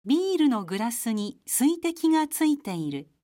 ビールのグラスに水滴がついている。